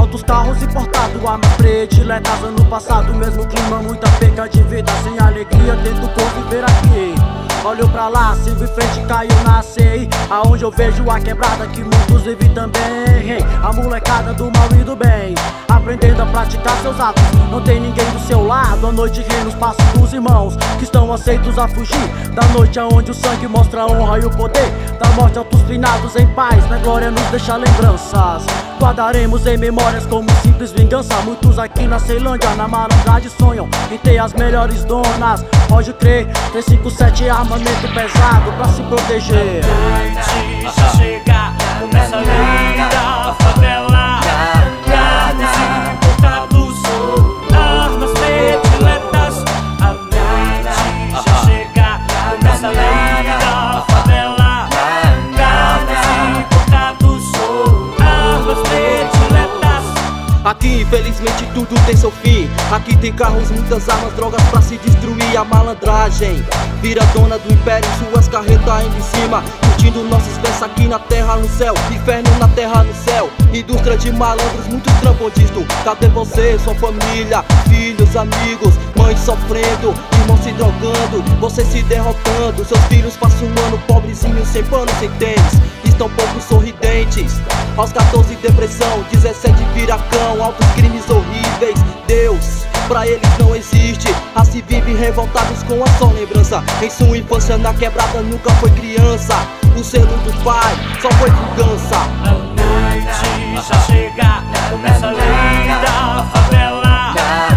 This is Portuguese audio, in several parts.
altos carros importados, armas prediletas. Ano passado, mesmo clima, muita perca de vida. Sem alegria, tento conviver aqui. Olho pra lá, sigo em frente, caiu na CI, aonde eu vejo a quebrada que muitos vivem também. A molecada do mal e do bem, aprendendo a praticar seus atos. Não tem ninguém do seu lado, a noite reina os passos dos irmãos que estão aceitos a fugir da noite aonde o sangue mostra a honra e o poder da morte aos finados em paz. Na glória nos deixa lembranças, guardaremos em memórias como simples vingança. Muitos aqui na Ceilândia, na malandragem sonham em ter as melhores donas. Pode crer, 357 armamento pesado pra se proteger. A noite já chega, começa a lei da favela. Gados importados, armas prediletas. A noite já chega, começa a lei da favela. Gados importados, armas prediletas. Aqui infelizmente tudo tem seu fim. Aqui tem carros, muitas armas, drogas pra se destruir. A malandragem vira dona do império, suas carretas indo em cima, curtindo nossos versos aqui na terra, no céu. Inferno na terra, no céu. Indústria de malandros, muitos trampam disto. Cadê você, sua família, filhos, amigos, mães sofrendo, irmãos se drogando, você se derrotando. Seus filhos passam um ano pobrezinhos, sem pano, sem tênis, estão pouco sorridentes. Aos 14 depressão, 17 viracão, altos crimes horríveis. Deus pra eles não existe, assim vivem revoltados com a só lembrança. Em sua infância na quebrada nunca foi criança, o selo do pai só foi vingança. A noite já chega, começa a lei da favela.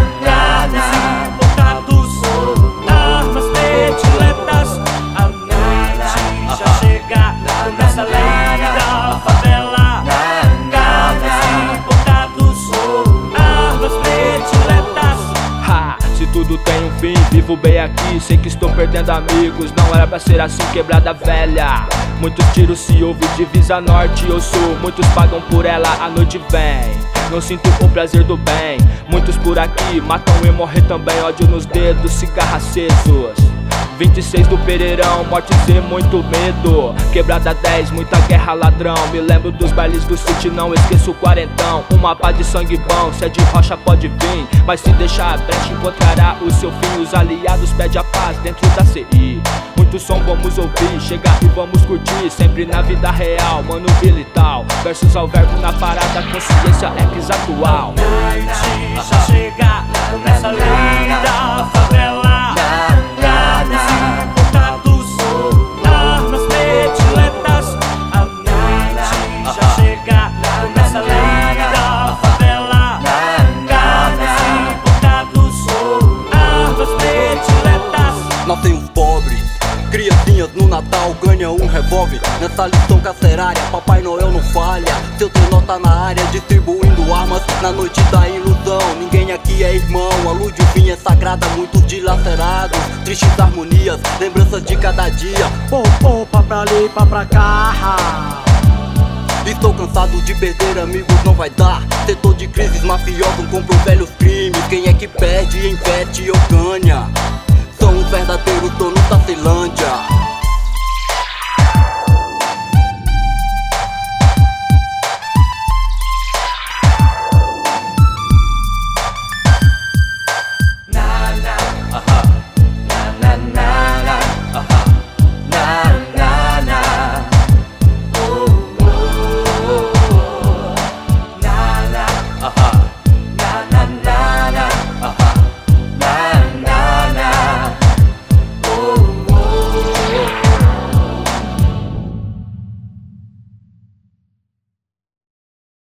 Gados importados, armas prediletas. A noite já chega, começa a lei da favela. Gados importados, armas prediletas. Se tudo tem um fim, vivo bem aqui, sei que estou perdendo amigos. Não era pra ser assim, quebrada velha. Muitos tiros se ouvem, divisa norte ou sul. Muitos pagam por ela, a noite vem. Não sinto o prazer do bem. Muitos por aqui matam e morrer também. Ódio nos dedos, cigarro acesos. 26 do Pereirão, mortes e muito medo. Quebrada 10, muita guerra, ladrão. Me lembro dos bailes do City, não esqueço o quarentão. Um mapa de sangue bom, se é de rocha pode vir, mas se deixar a brecha encontrará o seu fim. Os aliados pedem a paz dentro da CI. Muito som vamos ouvir, chegar e vamos curtir. Sempre na vida real, mano militar. Versos ao verbo na parada, consciência ex-atual. A noite já chega, começa a lei da favela. Importados, armas prediletas. A noite já chega, começa a lei da favela. Gados importados, armas prediletas. Nascem os pobres, criancinhas no Natal ganham um revólver. Nessa lição carcerária, Papai Noel não falha. Seu trenó tá na área distribuindo armas na noite da ilusão. Ninguém aqui é irmão, a luz de fim é sagrada. Muitos dilacerados, tristes harmonias, lembranças de cada dia. Pá pra ali, pá pra cá. Estou cansado de perder amigos, não vai dar. Setor de crises, mafiosos compram velhos crimes. Quem é que perde, investe ou ganha? São os verdadeiros donos da Ceilândia.